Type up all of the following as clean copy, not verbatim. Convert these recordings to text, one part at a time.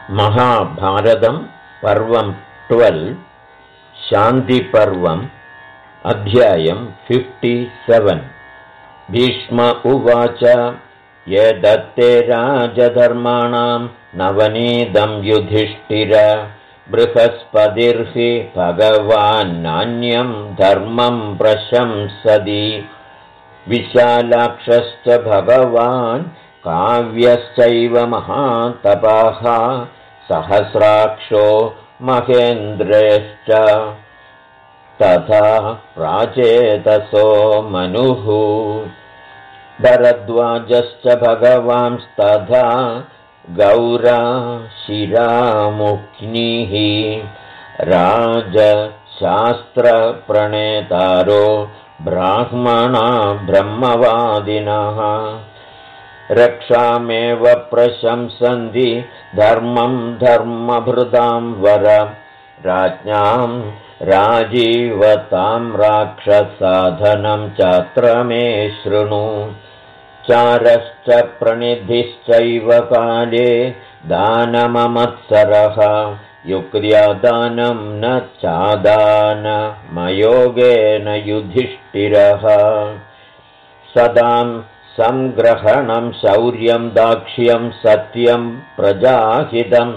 महाभारतं पर्वं 12 शान्तिपर्वम् अध्यायं 57 भीष्म उवाच ये दत्ते राजधर्माणां नवनीदं युधिष्ठिर बृहस्पतिर्हि भगवान्नान्यं धर्मं प्रशंसति विशालाक्षश्च भगवान् काव्यश्चैव महातपः सहस्राक्षो महेन्द्रश्च तथा प्राचेतसो मनुः भरद्वाजश्च भगवांस्तथा गौरा शिरामुख्निः राजशास्त्रप्रणेतारो ब्राह्मणा ब्रह्मवादिनः रक्षामेव प्रशंसन्ति धर्मं धर्मभृतां वर राज्ञां राजीवतां राक्षसाधनं चात्र मे शृणु चारश्च प्रणिधिश्चैव काले दानममत्सरः युक्त्या दानं न चादानमयोगेन युधिष्ठिरः सदां संग्रहणं शौर्यं दाक्ष्यं सत्यं प्रजाहितम्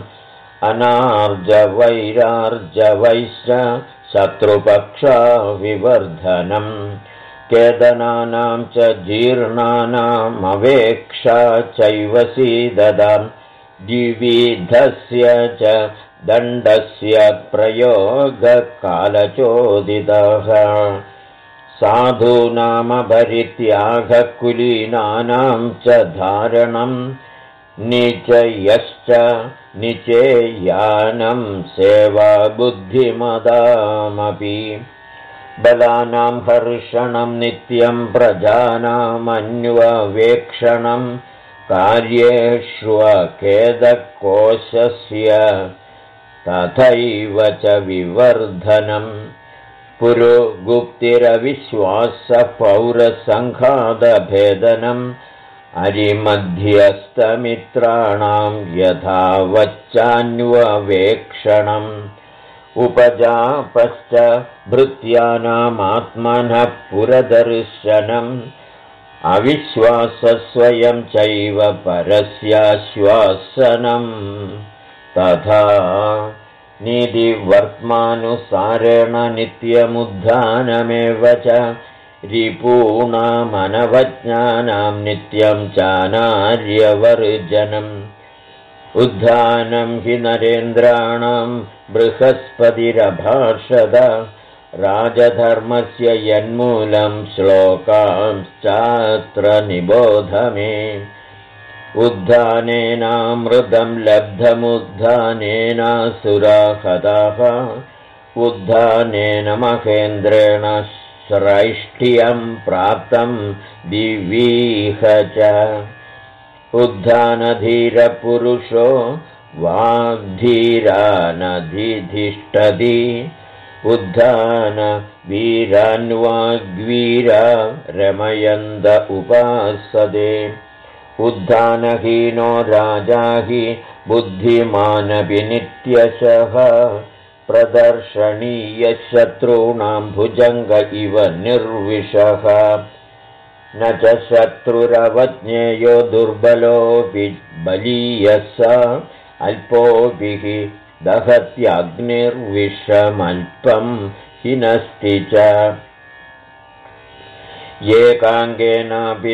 अनार्जवैरार्जवैश्च शत्रुपक्षा विवर्धनम् केदनानां च जीर्णानामवेक्षा चैव सीददां द्विविधस्य च दण्डस्य प्रयोगकालचोदितः साधूनामपरित्यागकुलीनानां च धारणं निचयश्च निचेयानं सेवा बुद्धिमदामपि बलानां हर्षणं नित्यं प्रजानामन्ववेक्षणं कार्येष्वखेदकोशस्य तथैव च विवर्धनम् पुरोगुप्तिरविश्वासपौरसङ्घातभेदनम् अरिमध्यस्थमित्राणां यथावच्चान्ववेक्षणम् उपजापश्च भृत्यानामात्मनः पुरदर्शनम् अविश्वासस्वयं चैव परस्याश्वासनम् तथा नीतिवर्त्मानुसारेण नित्यमुद्धानमेव च रिपूणामनवज्ञानां नित्यं चानार्यवर्जनम् उद्धानं हि नरेन्द्राणां बृहस्पतिरभाषद राजधर्मस्य यन्मूलं श्लोकांश्चात्र निबोध मे उद्धानेनामृतं लब्धमुद्धानेनासुराहताः उद्धानेन महेन्द्रेण श्रैष्ठ्यं प्राप्तं दिवीह च उद्धानधीरपुरुषो वाग्धीरानधिष्ठति उद्धानवीरान्वाग्वीरा रमयन्द उपासते उद्धानहीनो राजा हि बुद्धिमानपि नित्यशः प्रदर्शनीयशत्रूणां भुजङ्ग इव निर्विशः न च शत्रुरवज्ञेयो दुर्बलोऽपि बलीयः अल्पोऽपि दहत्याग्निर्विषमल्पं हिनस्ति च एकाङ्गेनापि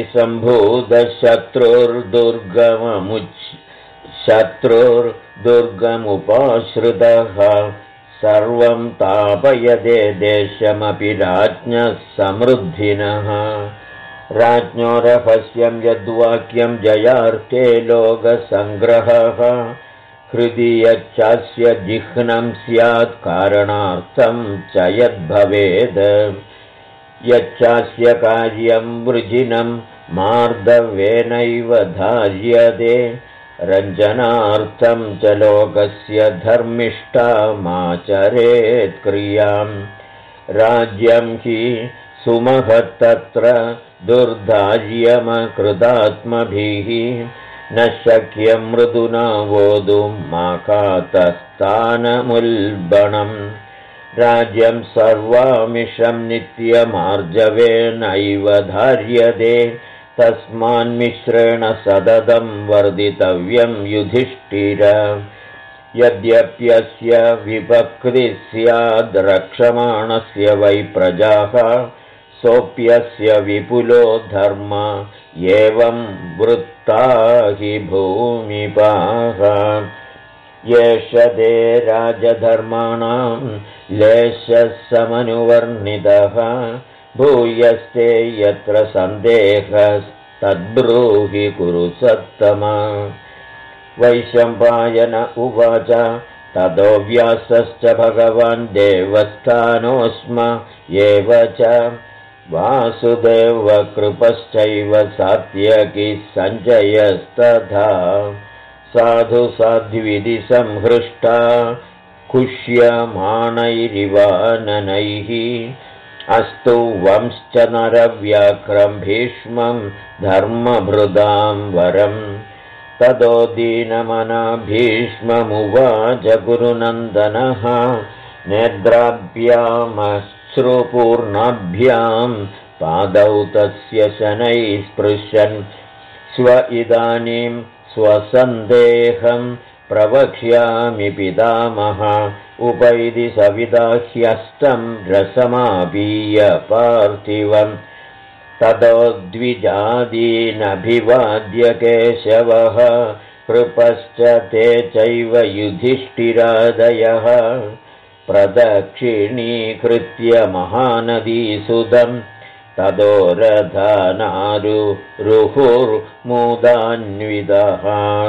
शत्रुर्दुर्गमुपाश्रितः सर्वं तापयदे देशमपि राज्ञः समृद्धिनः राज्ञो रहस्यं यद्वाक्यं जयार्थे लोकसङ्ग्रहः हृदि यच्चास्य जिह्नं स्यात् कारणार्थं च यद्भवेद् यच्चास्य कार्यं वृजिनं मार्दवेनैव धार्यते रञ्जनार्थं च लोकस्य धर्मिष्ठामाचरेत् क्रियां राज्यं हि सुमहत्तत्र दुर्धार्यमकृतात्मभिः न शक्यं मृदुना वोदुं माकातस्थानमुल्बणम् राज्यं सर्वामिषं नित्यमार्जवेनैव धार्यते तस्मान्मिश्रेण सततं वर्धितव्यं युधिष्ठिर यद्यप्यस्य विभक्तिः स्याद्रक्षमाणस्य वै प्रजाः सोऽप्यस्य विपुलो धर्म एवं वृत्ता हि भूमिपाः येष ते राजधर्माणां लेशः समनुवर्णितः भूयस्ते यत्र सन्देहस्तद्ब्रूहि कुरु सत्तमा वैशम्पायन उवाच ततो व्यासश्च भगवान् देवस्थानोऽस्म एव च वासुदेवकृपश्चैव सात्यकी सञ्जयस्तथा साधु साध्विधि संहृष्टा कुष्यमाणैरिवाननैः अस्तु वंश्च नरव्याघ्रं भीष्मं धर्मभृदां वरम् ततो दीनमना भीष्ममुवाच गुरुनन्दनः नेत्राभ्यामश्रुपूर्णाभ्यां पादौ तस्य शनैः स्पृशन् स्व इदानीं स्वसन्देहं प्रवक्ष्यामि पितामह उपैति सविदाह्यस्तं रसमापीय पार्थिवम् ततो द्विजादीनभिवाद्य केशवः कृपश्च ते चैव युधिष्ठिरादयः प्रदक्षिणीकृत्य महानदीसुतं ततो रथानारुरुहुर्मुदान्वितः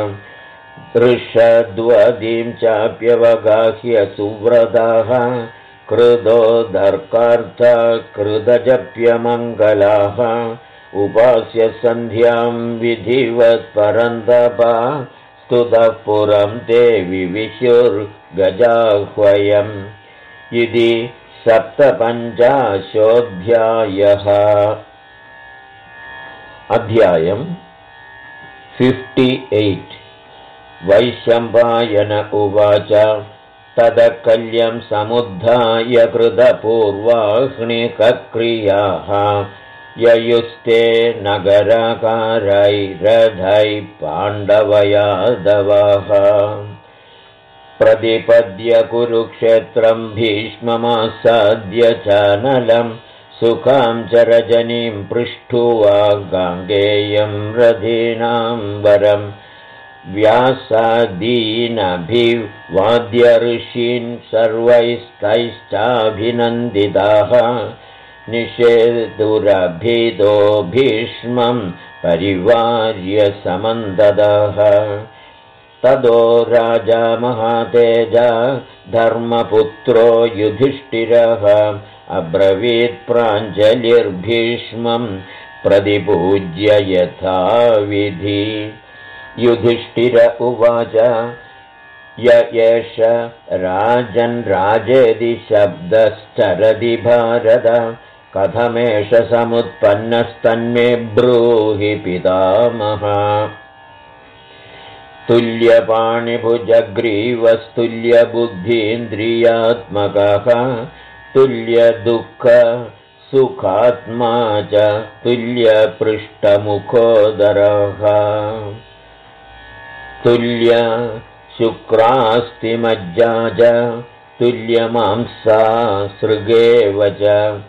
ऋषद्वदीं चाप्यवगाह्य सुव्रताः कृदोदर्कार्थ कृदजप्यमङ्गलाः उपास्य सन्ध्यां विधिवत्परन्तपा स्तुतः पुरं ते विविशुर्गजाह्वयम् इति 57 अध्यायम् 58 वैशम्पायन उवाच तदकल्यं समुद्धाय कृतपूर्वाह्निकक्रियाः ययुस्ते नगराकारैरथैः पाण्डवयादवाः प्रतिपद्य कुरुक्षेत्रं भीष्ममासाद्य चानलं सुखां च रजनीं पृष्ठुवा गाङ्गेयं रथीनां वरम् व्यासादीनभिवाद्य ऋषीन् सर्वैस्तैश्चाभिनन्दिताः निषेधुरभितो भीष्मं परिवार्य समन्ददः ततो राजा महातेजा धर्मपुत्रो युधिष्ठिरः अब्रवीत् प्राञ्जलिर्भीष्मं प्रतिपूज्य यथाविधि युधिष्ठिर उवाच य एष राजन् राजेति शब्दश्चरति भारत कथमेष समुत्पन्नस्तन्मे ब्रूहि पितामह तुल्यपाणिभुजग्रीवस्तुल्यबुद्धीन्द्रियात्मकः तुल्यदुःख सुखात्मा च तुल्यपृष्ठमुखोदरः तुल्य शुक्रास्तिमज्जा च तुल्यमांसा सृगेव च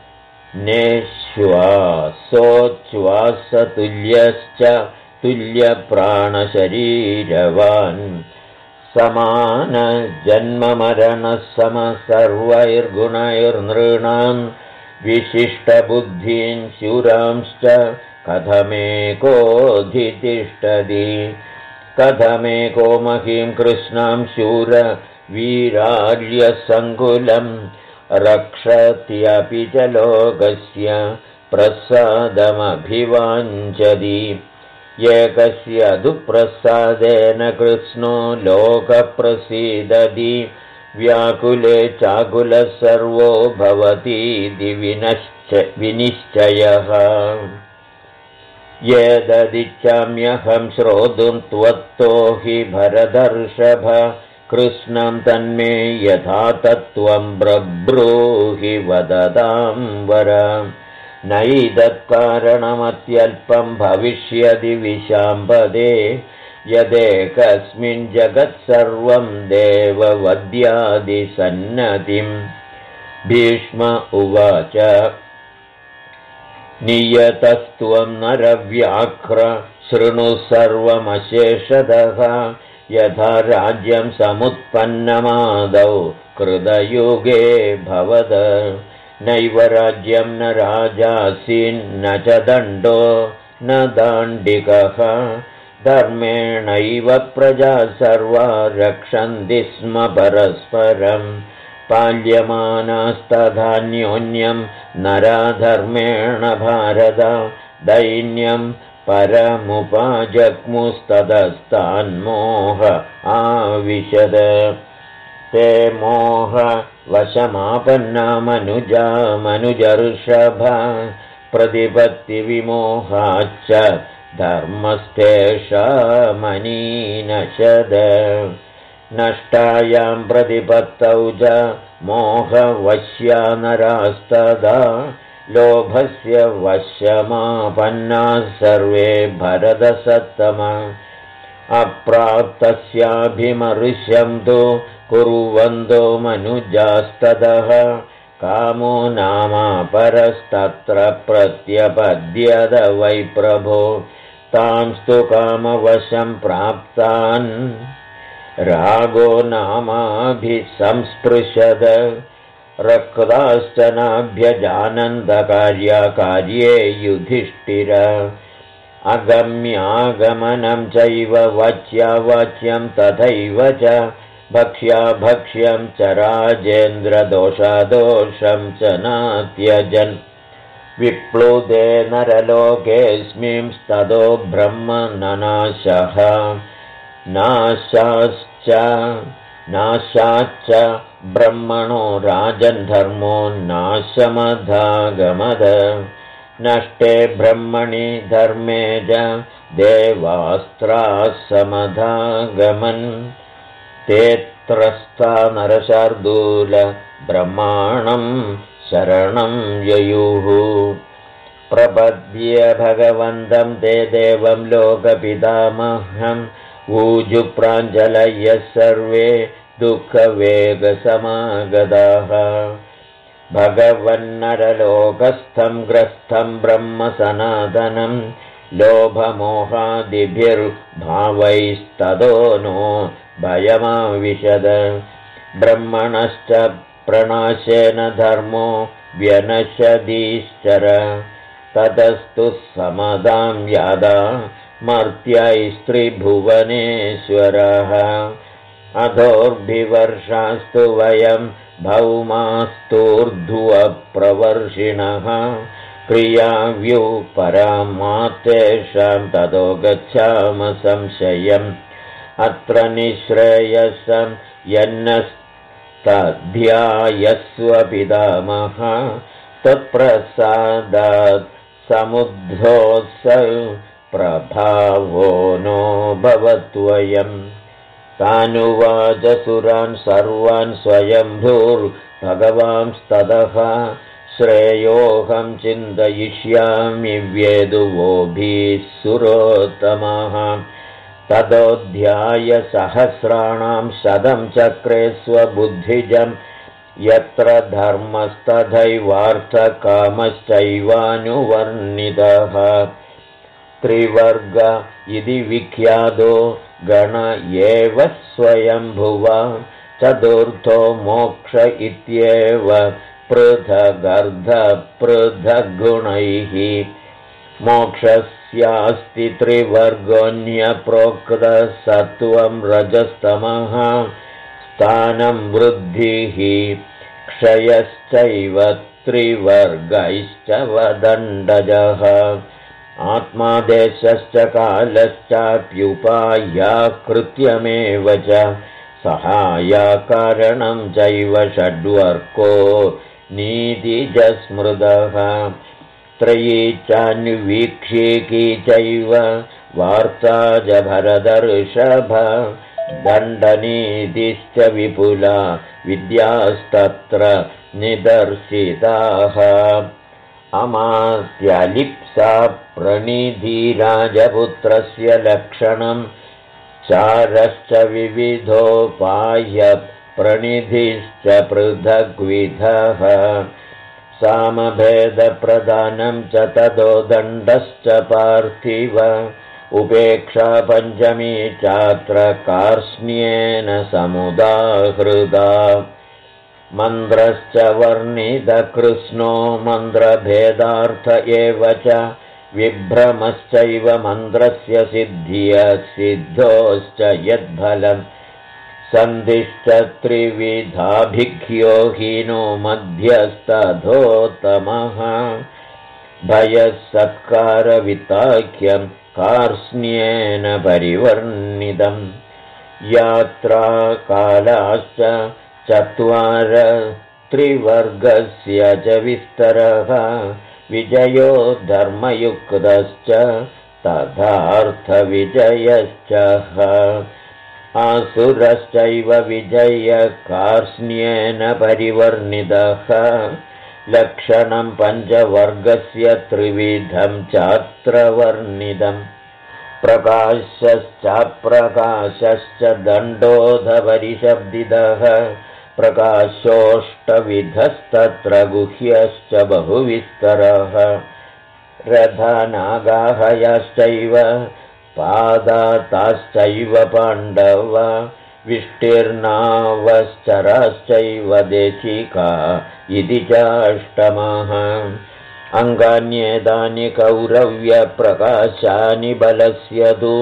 नेश्वासोच्छ्वासतुल्यश्च तुल्यप्राणशरीरवान् समानजन्ममरणः समसर्वैर्गुणैर्नृणां विशिष्टबुद्धीन् शूरांश्च कथमेकोऽधितिष्ठति कथमेको महीं कृष्णां शूरवीरार्यसङ्कुलं रक्षत्यपि च लोकस्य प्रसादमभिवाञ्छति एकस्य दुःप्रसादेन कृष्णो लोकप्रसीदति व्याकुले चाकुलः सर्वो भवतीति विनिश्चयः येददिच्छाम्यहं श्रोतुं त्वत्तो हि भरतर्षभ कृष्णं तन्मे यथा तत्त्वं ब्रब्रूहि वदतां वर नैदत्कारणमत्यल्पं भविष्यति विशाम्पदे यदेकस्मिन् जगत्सर्वं देववद्यादिसन्नतिं भीष्म उवाच नियतस्त्वं नरव्याघ्र शृणु सर्वमशेषतः यथा राज्यं समुत्पन्नमादौ कृतयुगे भवद नैव राज्यं न राजासीन्न च दण्डो न दाण्डिकः धर्मेणैव प्रजा सर्वा रक्षन्ति स्म परस्परम् पाल्यमानास्तधान्योन्यं नराधर्मेण भारत दैन्यं परमुपजग्मुस्ततस्तान्मोह आविशद ते मोह वशमापन्ना मनुजा मनुजर्षभ प्रतिपत्तिविमोहाच्च धर्मस्तेषामनीनशद नष्टायां प्रतिपत्तौ च मोहवश्या नरास्तदा लोभस्य वशमापन्नाः सर्वे भरतसत्तम अप्राप्तस्याभिमर्शं तु कुर्वन्तो मनुजास्ततः कामो नामापरस्तत्र प्रत्यपद्यत वै प्रभो तांस्तु कामवशं प्राप्तान् रागो नामाभिसंस्पृशद रक्ताश्च नाभ्यजानन्दकार्ये युधिष्ठिर अगम्यागमनं चैव वाच्यावाच्यं तथैव च भक्ष्याभक्ष्यं च राजेन्द्रदोषादोषं च नात्यजन् विप्लुदे नरलोकेऽस्मिंस्ततो ब्रह्म ननाशः नाशाच्च ब्रह्मणो राजन्धर्मो नाशमधागमद नष्टे ब्रह्मणि धर्मे च देवास्त्राः समधागमन् ते त्रस्ता नरशार्दूल ब्रह्माणं शरणं ययुः प्रपद्य भगवन्तं ते देवं लोकपितामहम् ऊजुप्राञ्जलयः सर्वे दुःखवेगसमागताः भगवन्नरलोकस्थं ग्रस्थं ब्रह्म सनातनं लोभमोहादिभिर्भावैस्ततो नो भयमाविशद ब्रह्मणश्च प्रणाशेन धर्मो व्यनशदीश्चर ततस्तु समदां यादा मर्त्यैस्त्रिभुवनेश्वरः अधोर्भिवर्षास्तु वयं भौमास्तूर्ध्वप्रवर्षिणः क्रियाव्युपरमात्तेषां ततो गच्छाम संशयम् अत्र निःश्रेयसं यन्नस्तध्यायस्व पितामह त्वत्प्रसादात् समुद्धोत्सव प्रभावो नो भवत्वयम् तानुवाच सुरान् सर्वान् स्वयंभूर्भगवांस्ततः श्रेयोऽहं चिन्तयिष्यामि वेदुवोभिः सुरोत्तमः ततोऽध्यायसहस्राणां शतं चक्रे स्वबुद्धिजं यत्र धर्मस्तथैवार्थकामश्चैवानुवर्णितः त्रिवर्ग इति विख्यातो गण एव स्वयंभुवा चतुर्थो मोक्ष इत्येव पृथगर्धपृथग्गुणैः मोक्षस्यास्ति त्रिवर्गोऽन्यप्रोक्तः सत्त्वं रजस्तमः स्थानं वृद्धिः क्षयश्चैव त्रिवर्गैश्च वदण्डजः आत्मादेशश्च कालश्चाप्युपाया कृत्यमेव च सहायकारणं चैव षड्वर्को नीतिजस्मृतः त्रयी चान्वीक्षिकी चैव वार्ता च भरतर्षभ दण्डनीतिश्च विपुला विद्यास्तत्र निदर्शिताः अमात्यलिप्सा प्रणिधिराजपुत्रस्य लक्षणं चारश्च विविधोपायप्रणिधिश्च पृथग्विधः सामभेदप्रदानं च ततो दण्डश्च पार्थिव उपेक्षा पञ्चमी चात्र कार्ष्ण्येन समुदाहृदा मन्त्रश्च वर्णितकृष्णो मन्त्रभेदार्थ एव च विभ्रमश्चैव मन्त्रस्य सिद्धोश्च यद्फलम् सन्धिश्च त्रिविधाभिख्यो हीनो मध्यस्तधोत्तमः भयसत्कारविताख्यं कार्ष्ण्येन परिवर्णितं यात्रा कालाश्च चत्वार त्रिवर्गस्य च विस्तरः विजयो धर्मयुक्तश्च तथार्थविजयश्च आसुरश्चैव विजयकार्ष्ण्येन परिवर्णितः लक्षणं पञ्चवर्गस्य त्रिविधं चात्र वर्णितम् प्रकाशश्चाप्रकाशश्च दण्डोधपरिशब्दितः प्रकाशोऽष्टविधस्तत्र गुह्यश्च बहुविस्तरः रथनागाहयाश्चैव पादाताश्चैव पाण्डव विष्टिर्नावश्चराश्चैव देशिका इति चाष्टमः अङ्गान्येतानि कौरव्यप्रकाशानि बलस्य तु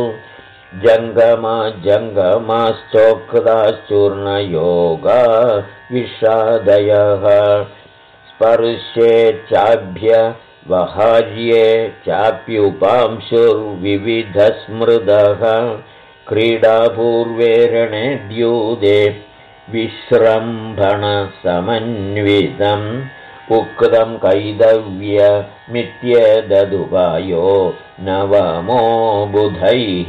जङ्गमाश्चोक्ताश्चूर्णयोगा विषादयः स्पर्शे चाभ्य वहार्ये चाप्युपांशुर्विविधस्मृदः क्रीडापूर्वे रणे द्यूते विश्रम्भणसमन्वितम् उक्तं कैदव्यमित्येतदुपायो नवमो बुधैः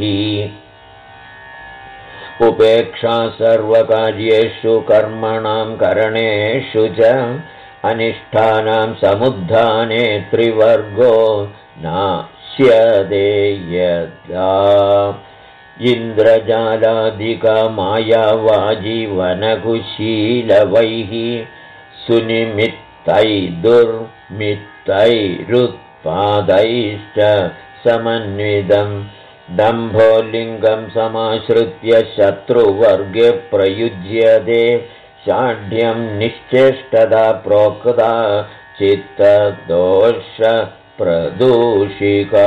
उपेक्षा सर्वकार्येषु कर्मणां करणेषु च अनिष्ठानां समुद्धाने त्रिवर्गो नाश्यते यदा इन्द्रजालादिकमायावाजीवनकुशीलवैः सुनिमित्तैर्दुर्मित्तैरुत्पादैश्च समन्वितं दम्भोलिङ्गं समाश्रित्य शत्रुवर्गे प्रयुज्यते शाढ्यं निश्चेष्टदा प्रोक्ता चित्तदोषप्रदूषिका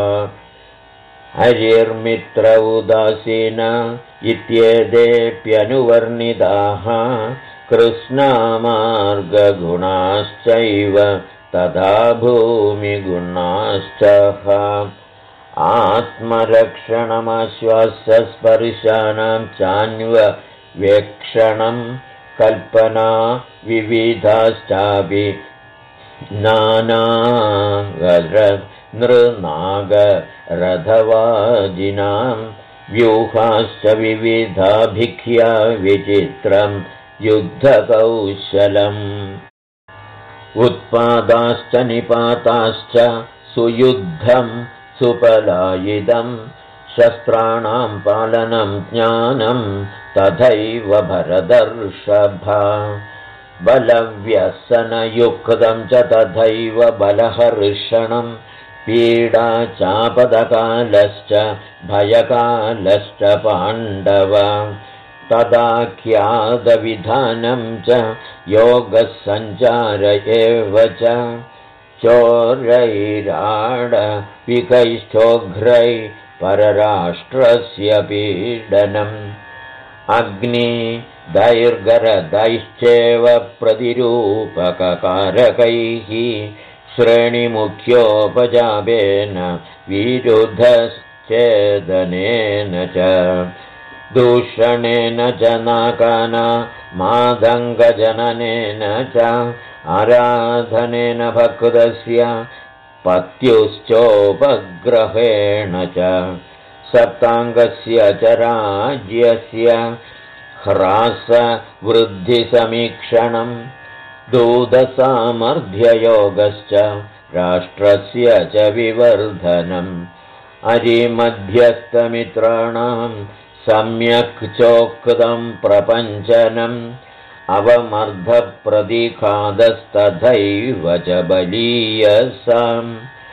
हरिर्मित्र उदासीन इत्येतेऽप्यनुवर्णिताः कृष्णमार्गगुणाश्चैव तथा भूमिगुणाश्च आत्मरक्षणमाश्वासस्पर्शानां चान्ववेक्षणं कल्पना विविधाश्चापि नृनागरधवाजिनां व्यूहाश्च विविधाभिख्या विचित्रं युद्धकौशलम् उत्पादाश्च निपाताश्च सुयुद्धं सुपलायितं शस्त्राणां पालनं ज्ञानं तथैव भरतर्षभ बलव्यसनयुक्तं च तथैव बलहर्षणं पीडा चापदकालश्च भयकालश्च पाण्डव तदाख्यातविधानं च योगसञ्चार एव च चोरैराडविकैश्चोघ्रै परराष्ट्रस्य पीडनम् अग्निदैर्गरदैश्चैव प्रतिरूपककारकैः श्रेणिमुख्योपजापेन विरुद्धश्चेदनेन च दूषणेन च नाकाना मादङ्गजननेन च आराधनेन भक्तस्य पत्युश्चोपग्रहेण च सप्ताङ्गस्य च राज्यस्य ह्रासवृद्धिसमीक्षणम् दूतसामर्थ्ययोगश्च राष्ट्रस्य च विवर्धनम् अरिमध्यस्थमित्राणां सम्यक् चोक्तं प्रपञ्चनम् अवमर्धप्रतिघातस्तथैव च बलीयसाम्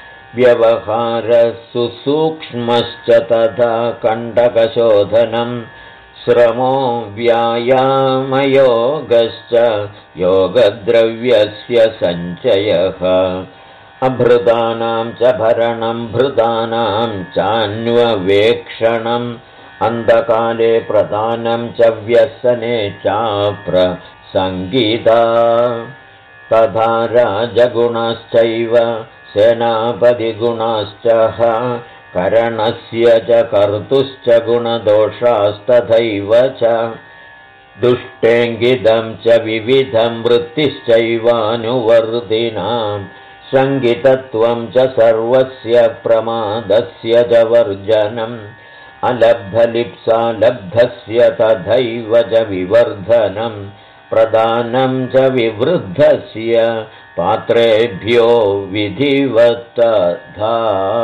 व्यवहारसुसूक्ष्मश्च तथा कण्टकशोधनम् श्रमो व्यायामयोगश्च योगद्रव्यस्य सञ्चयः अभृतानां च भरणं भृतानां चान्ववेक्षणम् अन्धकाले प्रदानं च व्यसने चाप्रसङ्गिता तथा राजगुणश्चैव सेनापतिगुणाश्च करणस्य च कर्तुश्च गुणदोषास्तथैव च दुष्टेङ्गितं च विविधं वृत्तिश्चैवानुवर्तिनां सङ्गितत्वं च सर्वस्य प्रमादस्य च वर्जनम् अलब्धलिप्सा लब्धस्य तथैव च विवर्धनं प्रदानं च विवृद्धस्य पात्रेभ्यो विधिवत्तथा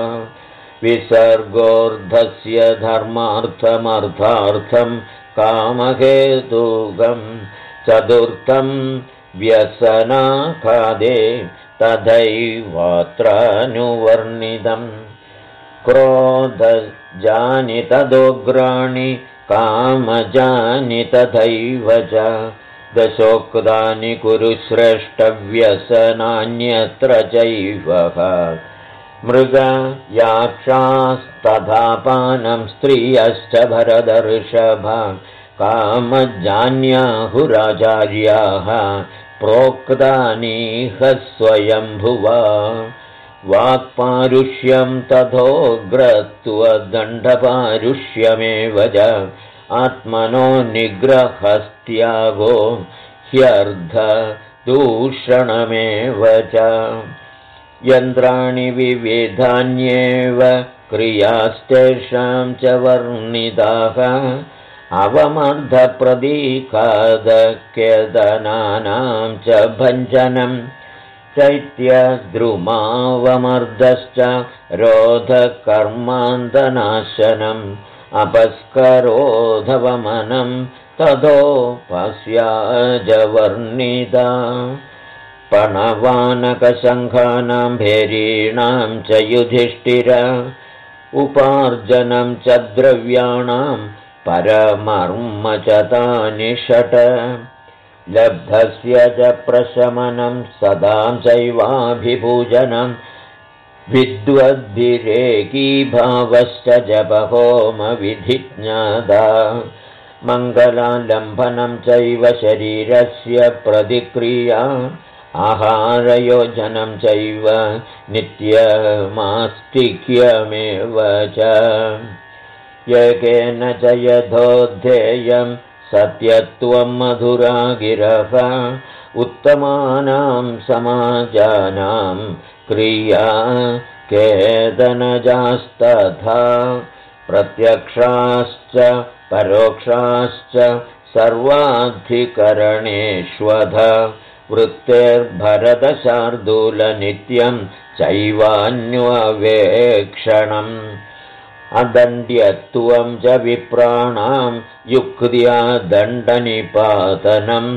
विसर्गोर्धस्य धर्मार्थमर्थार्थं कामहेतुकं चतुर्थं व्यसनाखादे तथैवात्रानुवर्णितम् क्रोधजानि तदोग्राणि कामजानि तथैव च दशोक्तानि कुरु श्रेष्ठव्यसनान्यत्र चैव मृगयाक्षास्तथा पानं स्त्रियश्च भरदर्षभ कामजान्याहुराचार्याः प्रोक्तानीह स्वयंभुवा वाक्पारुष्यं तथोग्रत्वदण्डपारुष्यमेव च आत्मनो निग्रहस्त्यागो ह्यर्धदूषणमेव च यन्त्राणि विविधान्येव क्रियास्तेषां च वर्णिताः अवमर्धप्रतीकादकेतनानां च भञ्जनं चैत्यद्रुमावमर्दश्च रोधकर्मान्तनाशनम् अपस्करोधवमनं तथोपस्याजवर्णिता पणवानकशङ्खानां भेरीणां च युधिष्ठिर उपार्जनं च द्रव्याणां परमर्म च तानि षट् लब्धस्य च प्रशमनं सदां चैवाभिपूजनं विद्वद्भिरेकीभावश्च जपहोमविधिज्ञाता मङ्गलालम्भनं चैव शरीरस्य प्रतिक्रिया आहारयोजनं चैव नित्यमास्तिक्यमेव च एकेन च यथोद्धेयं सत्यत्वं मधुरागिरः उत्तमानां समाजानां क्रिया केदनजास्तथा प्रत्यक्षाश्च परोक्षाश्च सर्वाधिकरणेष्वध वृत्तेर्भरतशार्दूलनित्यं चैवान्ववेक्षणम् अदण्ड्यत्वं च विप्राणां युक्त्या दण्डनिपातनम्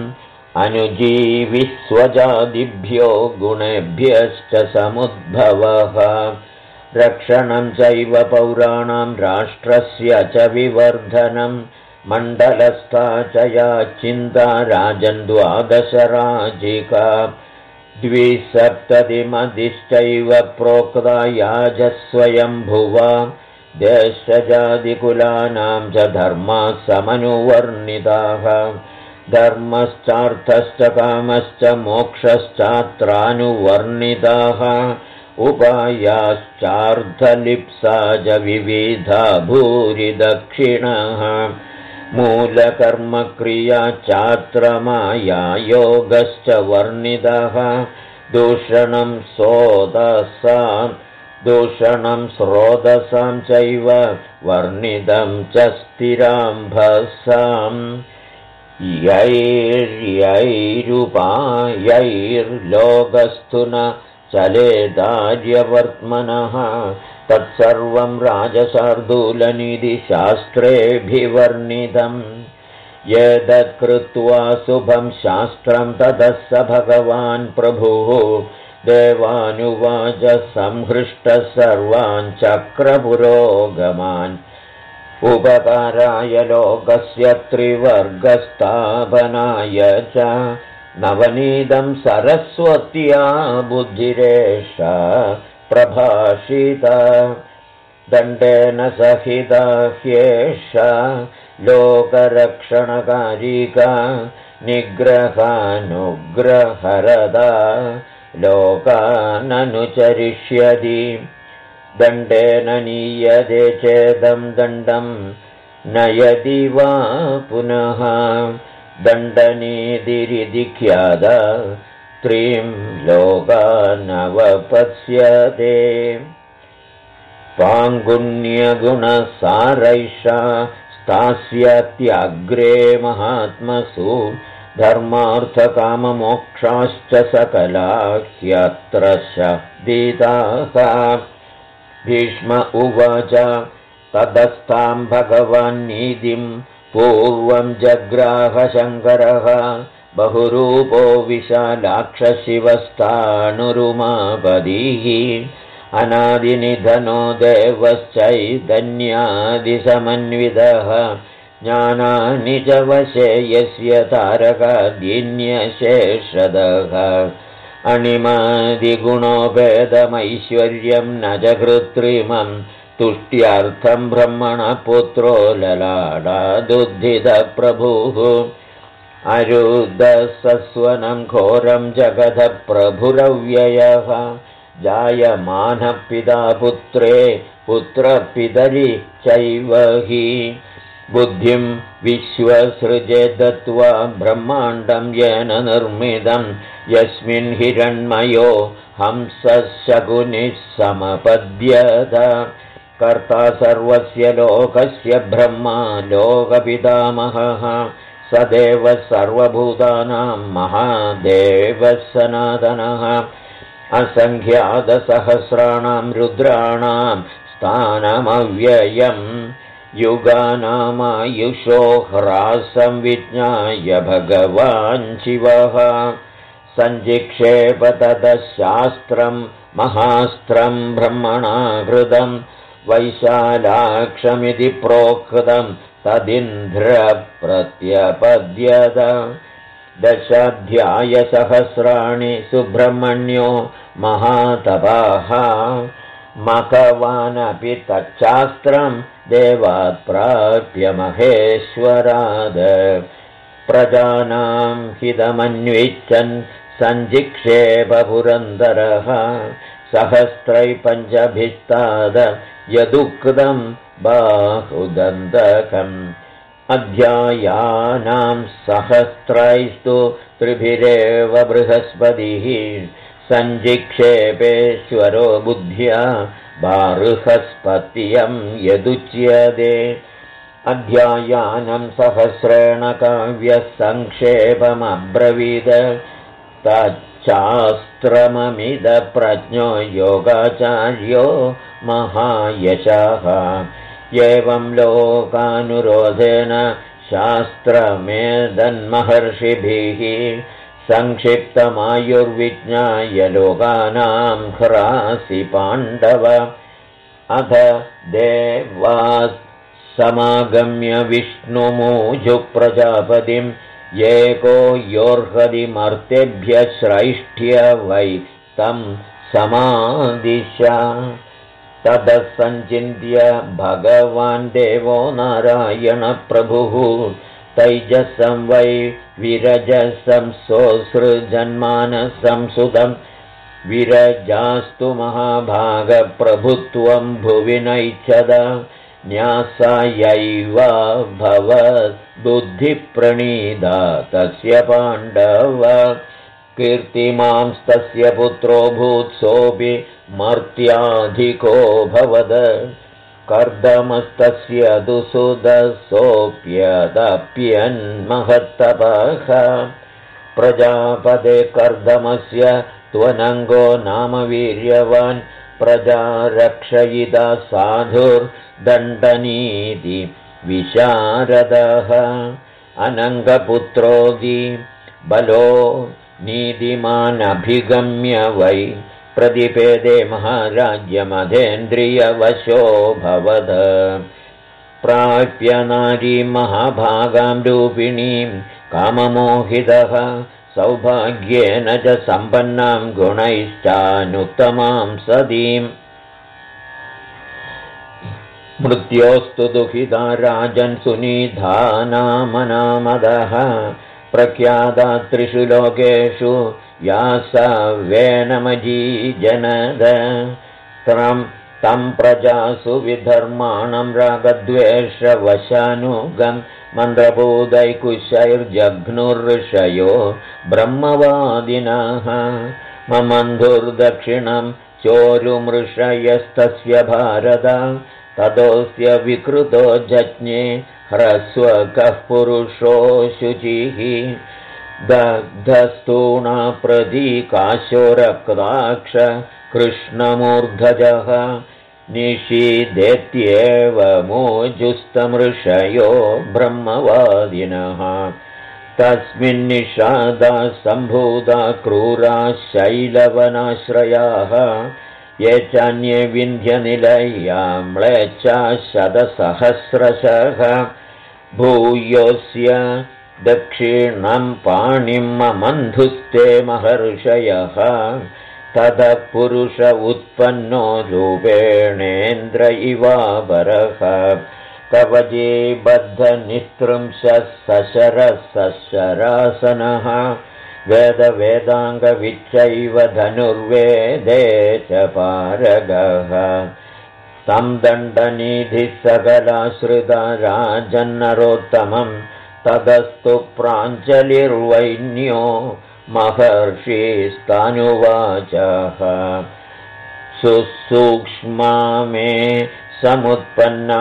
अनुजीविस्वजादिभ्यो गुणेभ्यश्च समुद्भवः रक्षणं चैव पौराणां राष्ट्रस्य च विवर्धनं मण्डलस्था च या चिन्ता राजन् द्वादशराजिका 270 प्रोक्ता याजस्वयंभुवा देशजादिकुलानां च धर्माः समनुवर्णिताः धर्मश्चार्थश्च कामश्च मोक्षश्चात्रानुवर्णिताः उपायाश्चार्थलिप्सा च विविधा भूरिदक्षिणः मूलकर्मक्रिया चात्र माया योगश्च वर्णितः दूषणं स्रोतसां चैव वर्णितं च स्थिराम्भसाम् यैरुपायैर्लोकस्तु न चलेदार्यवर्त्मनः तत्सर्वं राजशार्दूलनिधिशास्त्रेऽभिवर्णितम् यदत्कृत्वा शुभं शास्त्रं ततः स भगवान् प्रभुः देवानुवाच संहृष्टः सर्वान् चक्रपुरोगमान् उपकाराय लोकस्य त्रिवर्गस्थापनाय च नवनीतं सरस्वत्या बुद्धिरेषा प्रभाषिता दण्डेन सहिता ह्येषा लोकरक्षणकारिका निग्रहानुग्रहरदा लोकाननुचरिष्यति दण्डेन नीयते चेदं दण्डं नयति वा पुनः दण्डनीतिरिति ख्याता त्रीं लोकानवपत्स्यते पाङ्गुण्यगुणसारैषा स्थास्यत्यग्रे महात्मसु धर्मार्थकाममोक्षाश्च सकला ह्यत्र शब्दिताः भीष्म उवाच ततस्तां भगवान् नीतिं पूर्वं जग्राह शङ्करः बहुरूपो विशालाक्षशिवस्तानुरुमापदिः अनादिनिधनो देवश्चैतन्यादिसमन्वितः ज्ञानानि च वशे यस्य तारकाद्यन्यशेषदः अणिमादिगुणोपेदमैश्वर्यं न च कृत्रिमं तुष्ट्यर्थं ब्रह्मणपुत्रो ललाडादुद्धितप्रभुः अरुद्धसस्वनं घोरं जगतः प्रभुरव्ययः जायमानः पिता पुत्रे पुत्रपितरि चैव हि बुद्धिं विश्वसृजे दत्त्वा ब्रह्माण्डं येन निर्मितं यस्मिन् हिरण्मयो हंसः शकुनिः समपद्यत कर्ता सर्वस्य लोकस्य ब्रह्मा लोकपितामहः सदेव सर्वभूतानां महादेवः सनातनः असङ्ख्यातसहस्राणां रुद्राणां स्थानमव्ययम् युगानामायुषो ह्रासं विज्ञाय भगवान् शिवः सञ्जिक्षेप ततः शास्त्रं महास्त्रं ब्रह्मणा कृतं वैशालाक्षमिति प्रोक्तं तदिन्द्रप्रत्यपद्यत दशाध्यायसहस्राणि सुब्रह्मण्यो महातपाः मखवानपि तच्छास्त्रं देवात् प्राप्य महेश्वराद प्रजानां हितमन्विच्छन् सञ्जिक्षेपपुरन्दरः सहस्रैपञ्चभिस्ताद यदुक्तं बाहुदन्तकम् अध्यायानां सहस्रैस्तु त्रिभिरेव बृहस्पतिः सञ्जिक्षेपेश्वरो बुद्ध्या बार्हस्पत्यं यदुच्यते अध्यायानं सहस्रेण काव्यसङ्क्षेपमब्रवीद तच्छास्त्रममिदप्रज्ञो योगाचार्यो महायशः एवं लोकानुरोधेन शास्त्रमेदन्महर्षिभिः संक्षिप्तमायुर्विज्ञाय लोकानां ह्रासि पाण्डव अथ देवात् समागम्य विष्णुमूजुः प्रजापतिं एको योर्हति मर्तेभ्यः श्रैष्ठ्य वै तं समादिश ततः सञ्चिन्त्य भगवान् देवो नारायणप्रभुः तैजसं वै विरजसं सोऽसृजन्मानसं सुतं विरजास्तु महाभागप्रभुत्वं भुवि नैच्छद न्यासायैव भवद्बुद्धिप्रणीदा तस्य पाण्डव कीर्तिमांस्तस्य पुत्रो भूत्सोऽपि मर्त्याधिको भवद कर्दमस्तस्य दुसुदसोऽप्यदप्यन्महत्तपः प्रजापदे कर्दमस्य त्वनङ्गो नाम वीर्यवान् प्रजारक्षयिता साधुर्दण्डनीति विशारदः अनङ्गपुत्रोऽधि बलो नीतिमानभिगम्य वै प्रतिपेदे महाराज्यमधेन्द्रियवशो भवद प्राप्य नारीं महाभागां रूपिणीं काममोहितः सौभाग्येन च सम्पन्नां गुणैश्चानुत्तमां सदीम् मृत्योस्तु दुःखिता राजन् सुनिधानामनामदः प्रख्याता त्रिषु लोकेषु या स वेनमजीजनद तं प्रजासु विधर्माणं रागद्वेषवशानुगं मन्द्रभूतैकुशैर्जघ्नुर्षयो ब्रह्मवादिनः ममन्धुर्दक्षिणं चोरुमृषयस्तस्य भारत ततोऽस्य विकृतो जज्ञे ह्रस्वकः पुरुषो शुचिः दग्धस्तूणा प्रतीकाशो रक्ताक्ष कृष्णमूर्धजः निषीदेत्येव मोजुस्तमृषयो ब्रह्मवादिनः तस्मिन्निषादा सम्भूता क्रूरा शैलवनाश्रयाः ये चान्ये विन्ध्यनिलया म्लेच्छा शतसहस्रशः भूयोऽस्य दक्षिणं पाणिं ममन्धुस्ते महर्षयः ततः पुरुष उत्पन्नो रूपेणेन्द्र इवावरः कवचे बद्धनिस्त्रिंशः सशरसशरासनः वेदवेदाङ्गविच्चैव धनुर्वेदे च पारगः तं दण्डनीधिः सकलाश्रिता राजन्नरोत्तमं ततस्तु प्राञ्जलिर्वैन्यो महर्षिस्तानुवाचः सुसूक्ष्मा मे समुत्पन्ना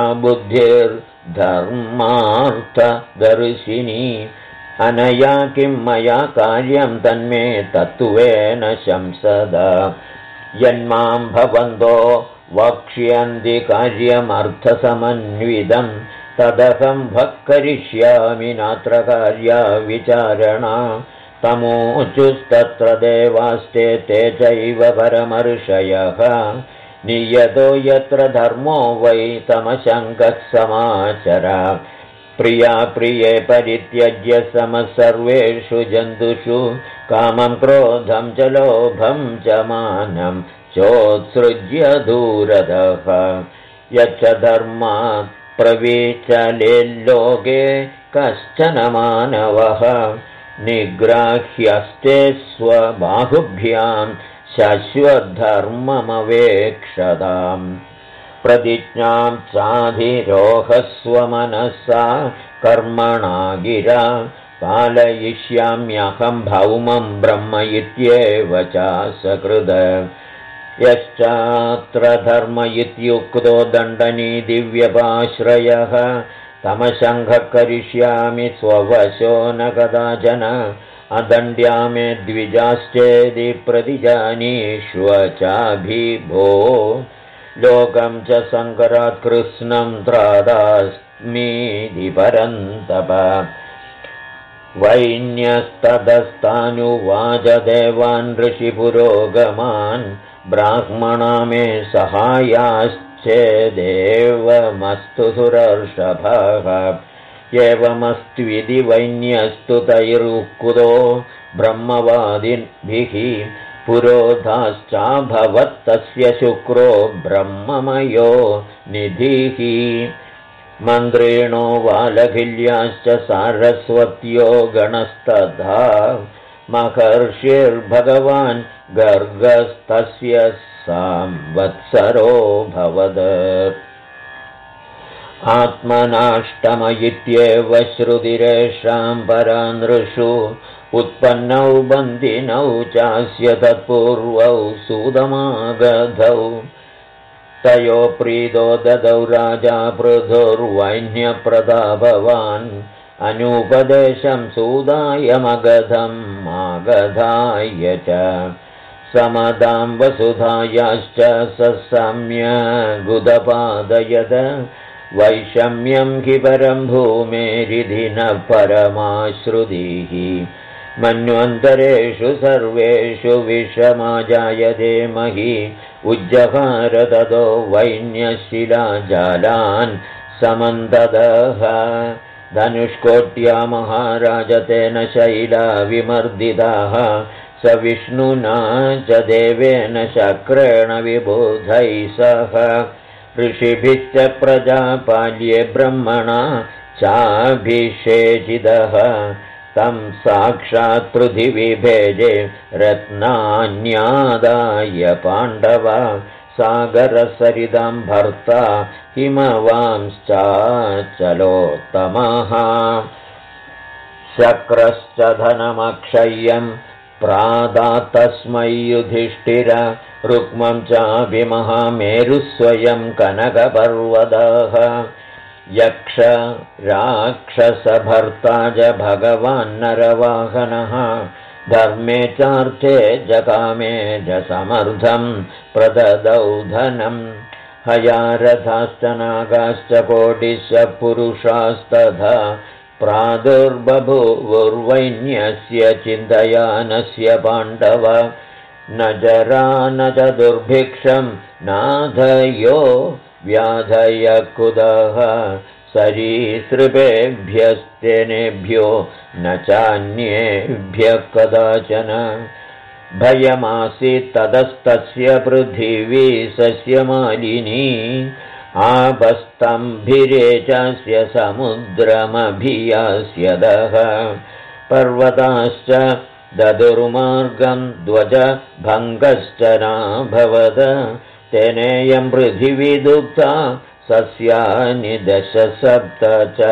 बुद्धिर्धर्मार्थदर्शिनी अनया किं मया कार्यं तन्मे तत्त्वेन शंसद यन्मां भवन्तो वक्ष्यन्ति कार्यमर्थसमन्वितं तदहं भक्करिष्यामि नात्र कार्या विचारणा तमोचुस्तत्र देवास्ते ते चैव परमर्षयः नियतो यत्र धर्मो वै तमशङ्कः समाचर प्रिया प्रिये परित्यज्य समः सर्वेषु जन्तुषु कामं क्रोधं च लोभं च मानं चोत्सृज्य दूरतः यच्च धर्मात् प्रविचलेल्लोके कश्चन मानवः निग्राह्यस्ते स्वबाहुभ्यां शश्वधर्ममवेक्षताम् प्रतिज्ञां चाधिरोहस्वमनसा कर्मणा गिरा पालयिष्याम्यहं भौमं ब्रह्म इत्येव चासकृद यश्चात्र धर्म इत्युक्तो दण्डनीदिव्यपाश्रयः तमशङ्घः करिष्यामि स्ववशो न कदाचन अदण्ड्या मे द्विजाश्चेदि प्रतिजानीष्व चाभिभो लोकं च सङ्करात् कृत्स्नं त्रादास्मीति परन्तप वैन्यस्तदस्तानुवाच देवान् ऋषिपुरोगमान् ब्राह्मणा मे सहायाश्चेदेवमस्तु सुरर्षभः एवमस्त्विधि वैन्यस्तु तैरुक्तो ब्रह्मवादिभिः पुरोधाश्चाभवत्तस्य शुक्रो ब्रह्ममयो निधिः मन्त्रिणो वालखिल्याश्च सारस्वत्यो गणस्तथा महर्षिर्भगवान् गर्गस्तस्य संवत्सरो भवद आत्मनाष्टम इत्येव श्रुतिरेषां परानृषु उत्पन्नौ बन्दिनौ चास्य तत्पूर्वौ सूतमागधौ तयो प्रीतो ददौ राजा पृथुर्वैन्यप्रतापवान् अनुपदेशं सूदायमगधं मागधाय च समदां वसुधायाश्च सम्यगुदपादयद वैषम्यं हि परं भूमेरिधि न परमाश्रुतिः मन्वन्तरेषु सर्वेषु विषमाजायते मही उज्जहार ततो वैन्यशिलाजालान् समन्ददः धनुष्कोट्या महाराज तेन शैला विमर्दिताः स विष्णुना च देवेन शक्रेण विबुधैः सह ऋषिभिश्च प्रजापाल्ये ब्रह्मणा चाभिषेचितः तं साक्षात् पृथिवीभेजे रत्नान्यादाय पाण्डवा सागरसरिदं भर्ता हिमवांश्चाचलोत्तमः शक्रश्च धनमक्षय्यं प्रादात्तस्मै युधिष्ठिर रुक्मं चाभिमहामेरुस्वयं कनकपर्वतः यक्ष राक्षसभर्ता च भगवान्नरवाहनः धर्मे चार्थे जकामे च समर्थं प्रददौ धनं हयारथाश्च नागाश्च कोटिश्च पुरुषास्तथा प्रादुर्बभूवुर्वैन्यस्य चिन्तयानस्य पाण्डव न जरा न च दुर्भिक्षं नाधयो व्याधय कुतः सरीसृपेभ्यस्तेनेभ्यो न चान्येभ्यः कदाचन भयमासीत् ततस्तस्य पृथिवी सस्यमालिनी आपस्तम्भिरे चास्य समुद्रमभियास्यदः पर्वताश्च ददुर्मार्गं ध्वजभङ्गश्च नाभवद तेनेयं पृथिवी दुग्धा सस्यानि दशसप्त च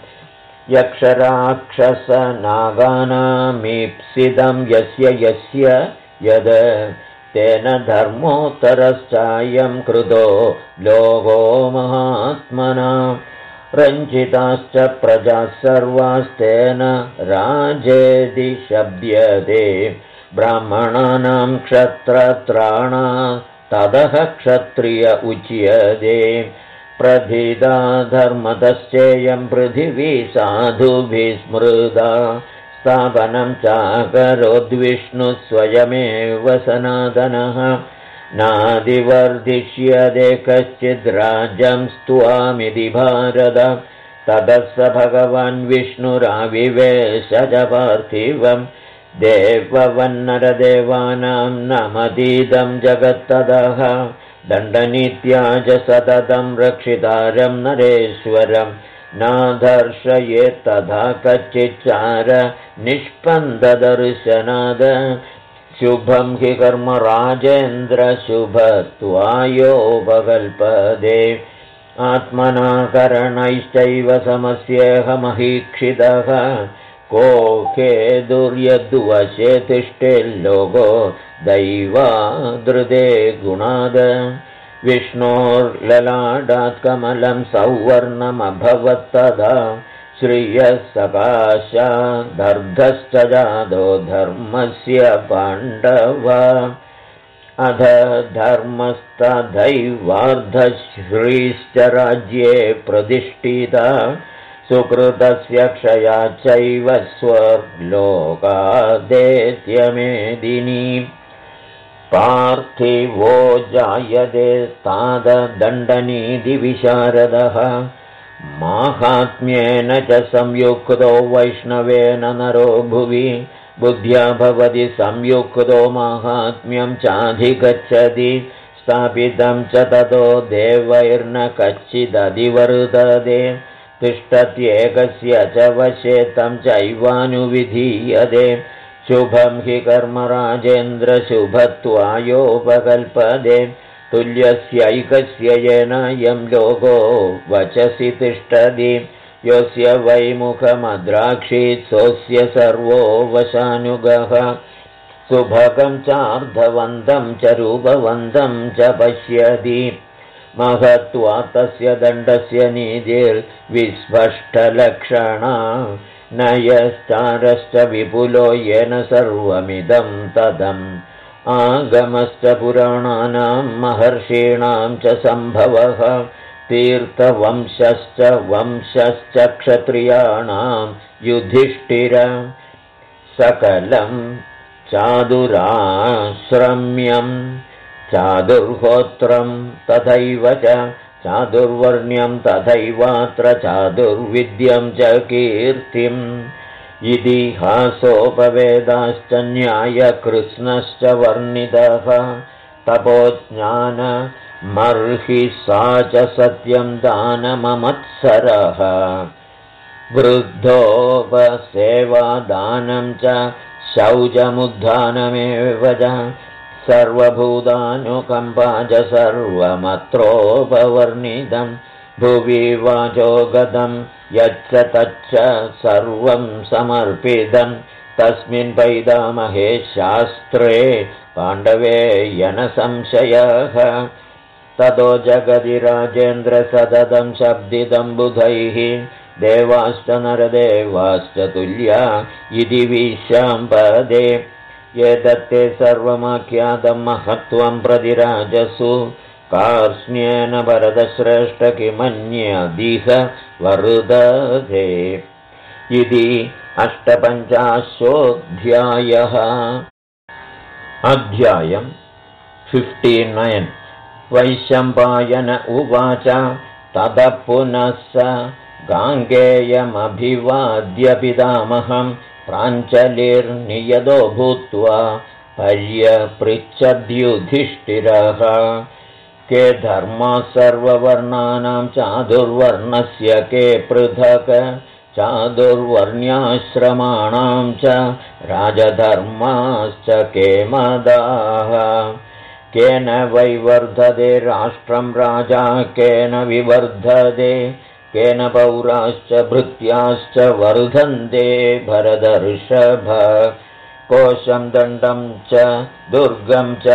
यक्षराक्षसनागानामीप्सितं यस्य यद् तेन धर्मोत्तरश्चायं कृतो लोको महात्मना रञ्जिताश्च प्रजाः सर्वास्तेन राजेति शब्द्यते ब्राह्मणानां क्षत्रत्राणा ततः क्षत्रिय उच्यते प्रथिता धर्मतश्चेयं पृथिवी साधुभिः स्मृता स्थापनं चाकरोद्विष्णुः स्वयमेव सनातनः नादिवर्धिष्यते कश्चिद् राज्यं स्त्वामिति भारत ततः स भगवान् विष्णुराविवेश च पार्थिवम् देववन्नरदेवानां नमतीदं जगत्तदः दण्डनीत्या च सततं रक्षितारं नरेश्वरं नादर्शयेत् तथा कच्चिच्चार निष्पन्ददर्शनाद शुभं हि कर्म राजेन्द्र शुभत्वायोपकल्पदे आत्मना करणैश्चैव समस्येऽहमहीक्षितः कोके दुर्यद्वशे तिष्ठेल्लोको दैवादृते गुणाद विष्णोर्ललाटात् कमलं सौवर्णमभवत्तदा श्रियः सकाशादर्धश्च जातो धर्मस्य पाण्डव अध धर्मस्तथैवार्धश्रीश्च राज्ये प्रतिष्ठिता सुकृतस्य क्षया चैव स्वर्लोकादेत्यमेदिनी पार्थिवो जायते ताददण्डनीतिविशारदः माहात्म्येन च संयुक्तो वैष्णवेन नरो भुवि बुद्ध्या भवति संयुक्तो माहात्म्यं चाधिगच्छति स्थापितं च ततो देवैर्न कच्चिदधिवर्तते तिष्ठत्येकस्य च वशे तं चैवानुविधीयते शुभं हि कर्म राजेन्द्र शुभत्वायोपकल्पते तुल्यस्यैकस्य येन यं लोको वचसि तिष्ठति यस्य वैमुखमद्राक्षीत् सोऽस्य सर्वो वशानुगः सुभगं चार्धवन्तं च रूपवन्तं च पश्यति महत्वा तस्य दण्डस्य नीतिर्विस्पष्टलक्षणा नयश्चारश्च विपुलो येन सर्वमिदं तदम् आगमश्च पुराणानां महर्षीणां च सम्भवः तीर्थवंशश्च वंशश्च क्षत्रियाणां युधिष्ठिर सकलं चादुराश्रम्यं चादुर्होत्रं तथैव च चादुर्वर्ण्यं तथैवात्र चादुर्विद्यं च कीर्तिम् इतिहासोपवेदाश्च न्यायकृत्स्नश्च वर्णितः तपोज्ञानमर्हिसा च सत्यं दानममत्सरः वृद्धोपसेवादानं च शौचमुद्धानमेव च सर्वभूतानुकम्पा च सर्वमत्रोपवर्णितं भुवि वाचो गतं यच्च तच्च सर्वं समर्पितं तस्मिन् पैतामहे शास्त्रे पाण्डवेयनसंशयः ततो जगति राजेन्द्र सततं शब्दितं बुधैः देवाश्च नरदेवाश्च तुल्या इति विशाम्पदे एतत्ते सर्वमाख्यातं महत्त्वं प्रतिराजसु कार्ष्ण्येन भरतश्रेष्ठ किमन्यदिह वर्धते इति 850 अध्यायं 59 वैशम्पायन उवाच ततः पुनः स गाङ्गेयमभिवाद्य पितामहं प्राञ्जलिर्नियतो भूत्वा पर्यपृच्छद्युधिष्ठिरः के धर्माः सर्ववर्णानां चादुर्वर्णस्य के पृथक् चादुर्वर्ण्याश्रमाणां च राजधर्माश्च के मदाः केन वै वर्धते राष्ट्रं राजा केन विवर्धते केन पौराश्च भृत्याश्च वर्धन्ते भरतर्षभ कोशं दण्डं च दुर्गं च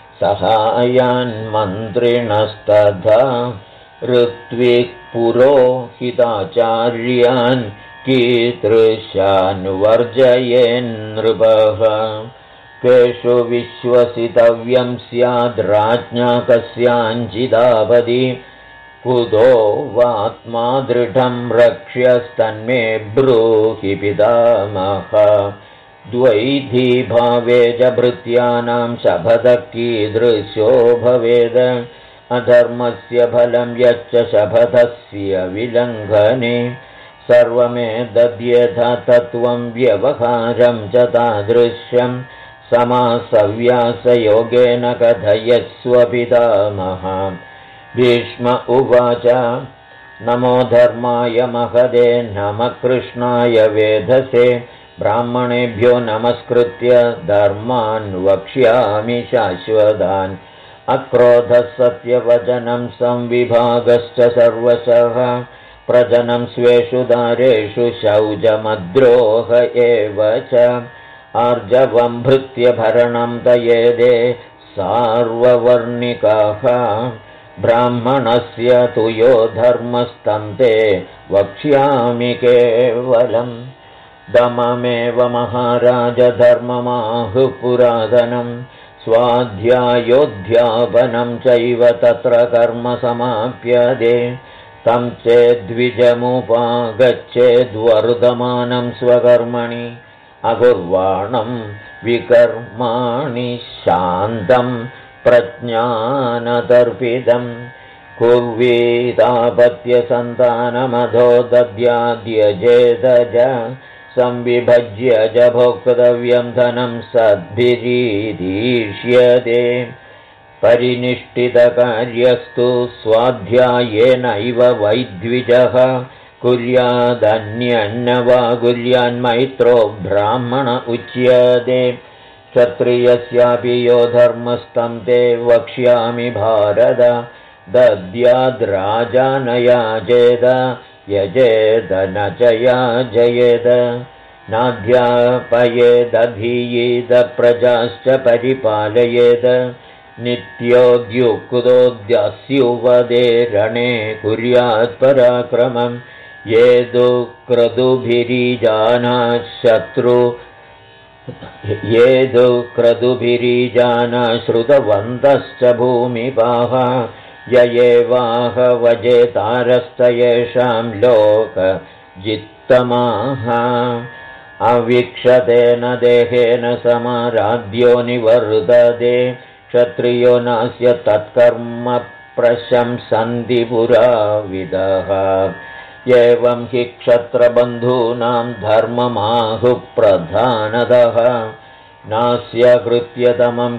सहायान्मन्त्रिणस्तथा ऋत्विक् पुरोहिताचार्यान् कीदृशान् वर्जयेन्नृपः केषु विश्वसितव्यं स्याद्राज्ञा कस्याञ्चिदापदि कुतो वात्मा दृढं रक्ष्यस्तन्मे ब्रूहि पितामह द्वैधीभावे च भृत्यानां शपथः कीदृशो भवेद अधर्मस्य फलं यच्च शपथस्य विलङ्घने सर्वमेतद्यथा तत्त्वं व्यवहारं च तादृश्यं समासव्यासयोगेन कथयस्व पितामह भीष्म उवाच नमो धर्माय महदे नमः कृष्णाय वेधसे ब्राह्मणेभ्यो नमस्कृत्य धर्मान् वक्ष्यामि शाश्वतान् अक्रोधः सत्यवचनं संविभागश्च सर्वशः प्रजनं स्वेषु दारेषु शौचमद्रोह एव च आर्जवं भृत्यभरणं दयेदे सार्ववर्णिकाः ब्राह्मणस्य तु यो धर्मस्तं ते वक्ष्यामि केवलम् दममेव महाराज धर्ममाहुः पुरातनं स्वाध्यायोऽध्यापनं चैव तत्र कर्म समाप्यते तं चेद्विजमुपागच्छेद्वर्धमानं स्वकर्मणि अकुर्वाणं विकर्माणि शान्तं प्रज्ञानदर्पितं कुर्वीतापत्यसन्तानमधो दद्याद्यजेदज संविभज्य च भोक्तव्यं धनं सद्भिरीदीष्यते परिनिष्ठितकार्यस्तु स्वाध्यायेनैव वैद्विजः कुर्यादन्यन्न वा कुर्यान्मैत्रो ब्राह्मण उच्यते क्षत्रियस्यापि यो धर्मस्तं ते वक्ष्यामि भारत दद्याद्राजानयाजेद यजेद न च याजयेद नाध्यापयेदधीयेद प्रजाश्च परिपालयेद नित्योद्युक्तोऽस्युवदे रणे कुर्यात् पराक्रमम् ये दुःक्रतुभिरीजाना श्रुतवन्तश्च भूमिपाः य एवाहवजेतारस्त येषां लोकजित्तमाः अवीक्षतेन देहेन समाराध्यो निवर्तते क्षत्रियो नास्य तत्कर्म प्रशंसन्ति पुराविदः एवं हि क्षत्रबन्धूनां धर्ममाहुः प्रधानतः नास्य कृत्यतमं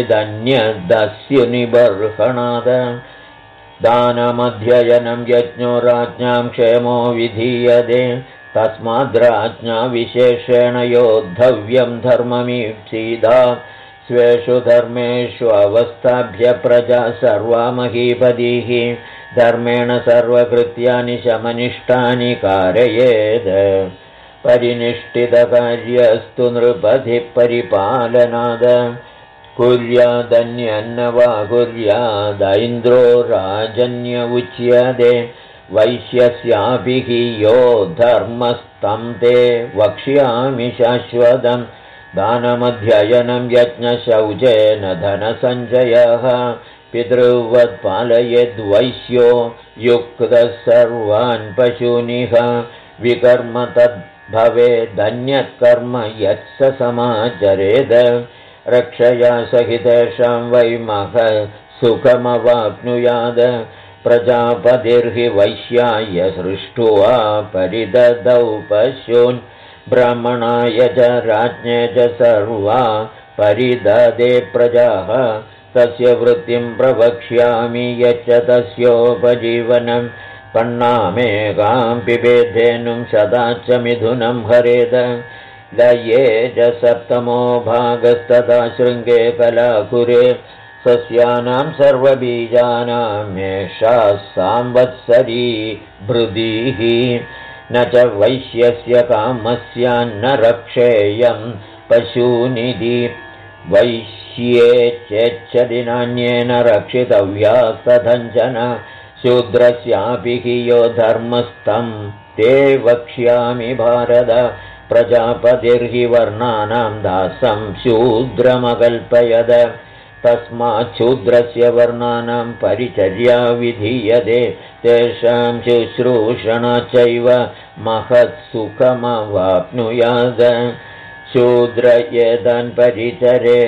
किञ्चिदन्यदस्युनिबर्हणाद दानमध्ययनं यज्ञो राज्ञां क्षेमो विधीयते तस्माद्राज्ञा विशेषेण योद्धव्यं धर्ममीप्सिता स्वेषु धर्मेषु अवस्थाभ्य प्रजा सर्वा महीपतिः धर्मेण सर्वकृत्यानि शमनिष्ठानि कारयेत् परिनिष्ठितकार्यस्तु नृपतिः परिपालनाद कुर्यादन्यन्न वा कुर्यादैन्द्रो राजन्य उच्यते वैश्यस्यापि हि यो धर्मस्तं ते वक्ष्यामि शाश्वतम् दानमध्ययनं यज्ञशौचेन धनसञ्चयः पितृवत्पालयेद्वैश्यो युक्तः सर्वान् पशूनिह विकर्म तद्भवेदन्यत्कर्म यत्स समाचरेद रक्षया सहितेषां वै महः सुखमवाप्नुयाद प्रजापतिर्हि वैश्याय सृष्ट्वा परिददौ पशून् ब्राह्मणाय च राज्ञे च सर्वा परिददे प्रजाः तस्य वृत्तिं प्रवक्ष्यामि यच्च तस्योपजीवनं पण्णामेकां पिबेद्धेनुं सदाच्च मिथुनं हरेद लये च सप्तमो भागस्तथा शृङ्गे कलाकुरे सस्यानां सर्वबीजानामेषा सांवत्सरी भृदिः न च वैश्यस्य कामस्यान्न रक्षेयं पशूनिधि वैश्ये चेच्छति नान्येन रक्षितव्यास्तथञ्चन शूद्रस्यापि हि यो धर्मस्थं ते वक्ष्यामि भारत प्रजापतिर्हि वर्णानां दासं शूद्रमकल्पयद तस्माच्छूद्रस्य वर्णानां परिचर्या विधीयते तेषां शुश्रूषणाच्चैव महत्सुखमवाप्नुयाद शूद्र यदान् परिचरे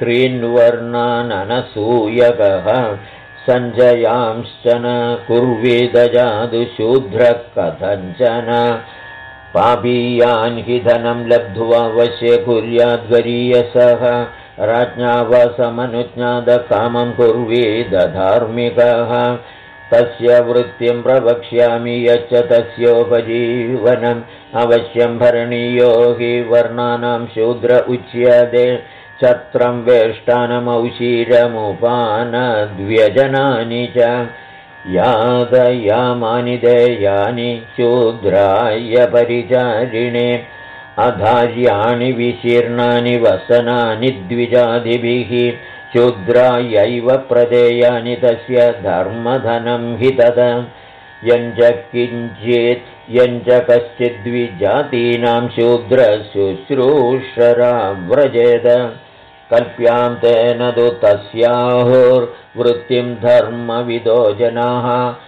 त्रीन्वर्णाननसूयकः सञ्जयांश्चन कुर्वीदजादु शूद्रः कथञ्चन पापीयान् हि धनं लब्ध्वा वश्ये कुर्याद्वरीयसः राज्ञा वा समनुज्ञातकामं कुर्वीदधार्मिकः तस्य वृत्तिं प्रवक्ष्यामि यच्च तस्योपजीवनम् अवश्यं भरणीयो हि वर्णानां शूद्र उच्यते छत्रं वेष्टानमौशीरमुपानद्व्यजनानि च यादयामानि देयानि शूद्राय परिचारिणे अधार्याणि विशीर्णानि वसनानि द्विजादिभिः शूद्रायैव प्रदेयानि तस्य धर्मधनं हि तदा यञ्च किञ्चित् यञ्च कश्चिद्विजातीनां शूद्रशुश्रूषरा व्रजेद कल्प्यां तेन तु तस्याहुर्वृत्तिं धर्मविदो जनाः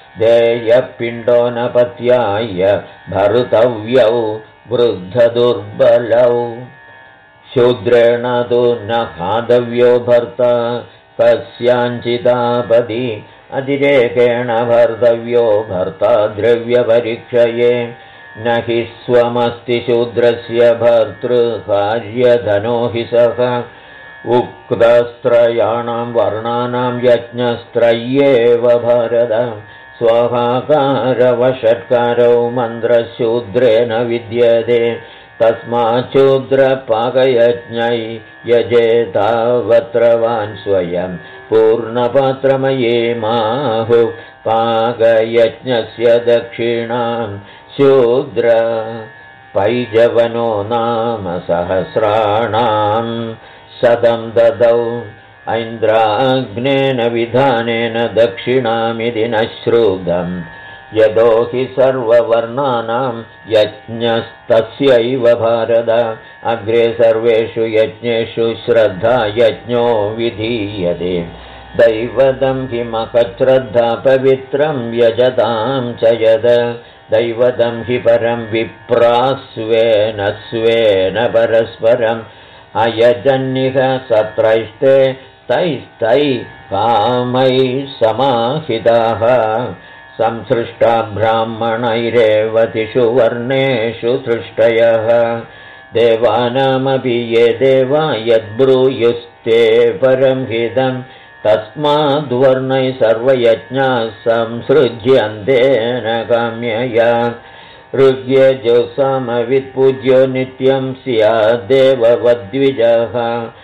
देयपिण्डोनपत्याय भर्तव्यौ वृद्धदुर्बलौ शूद्रेण तु न खादव्यो भर्ता कस्याञ्चिदापदि अतिरेकेण भर्तव्यो भर्ता द्रव्यपरीक्षये न हि स्वमस्ति शूद्रस्य भर्तृकार्यधनो हि सः उक्तस्त्रयाणां वर्णानां यज्ञस्त्रय्येव भारत स्वाहाकारवषट्कारौ मन्त्रशूद्रेण विद्यते तस्माच्छूद्रपाकयज्ञै यजेतावत्रवान् स्वयं पूर्णपात्रमये माहुः पाकयज्ञस्य दक्षिणां शूद्र पैजवनो नाम सहस्राणां 100 ददौ ऐन्द्राग्नेन विधानेन दक्षिणामिति न श्रुतम् यतो हि सर्ववर्णानां यज्ञस्तस्यैव भारत अग्रे सर्वेषु यज्ञेषु श्रद्धा यज्ञो विधीयते दैवतं हि महच्छ्रद्धा पवित्रं यजतां च यद दैवतं हि परं विप्रास्वेन स्वेन परस्परम् अयजन्निह सत्रैस्ते तैस्तै कामैः समाहिताः संसृष्टा ब्राह्मणैरेव 3 वर्णेषु सृष्टयः देवानामपि ये देवा यद्ब्रूयुस्ते परं हितं तस्माद्वर्णैः सर्वयज्ञाः संसृज्यन्तेन काम्यया ऋग्यजुसामवित्पूज्यो नित्यं स्याद्देववद्विजः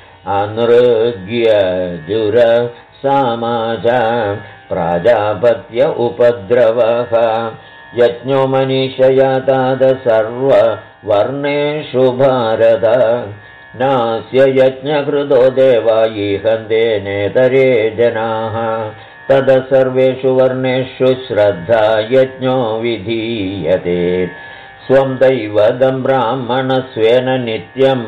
अनृग्यजुरसामाज प्राजापत्य उपद्रवः यज्ञो मनीषया ताद सर्ववर्णेषु भारत नास्य यज्ञकृतो देवा ईहन्ते नेतरे जनाः तद सर्वेषु वर्णेषु श्रद्धा यज्ञो विधीयते स्वं दैवतं ब्राह्मणस्वेन नित्यं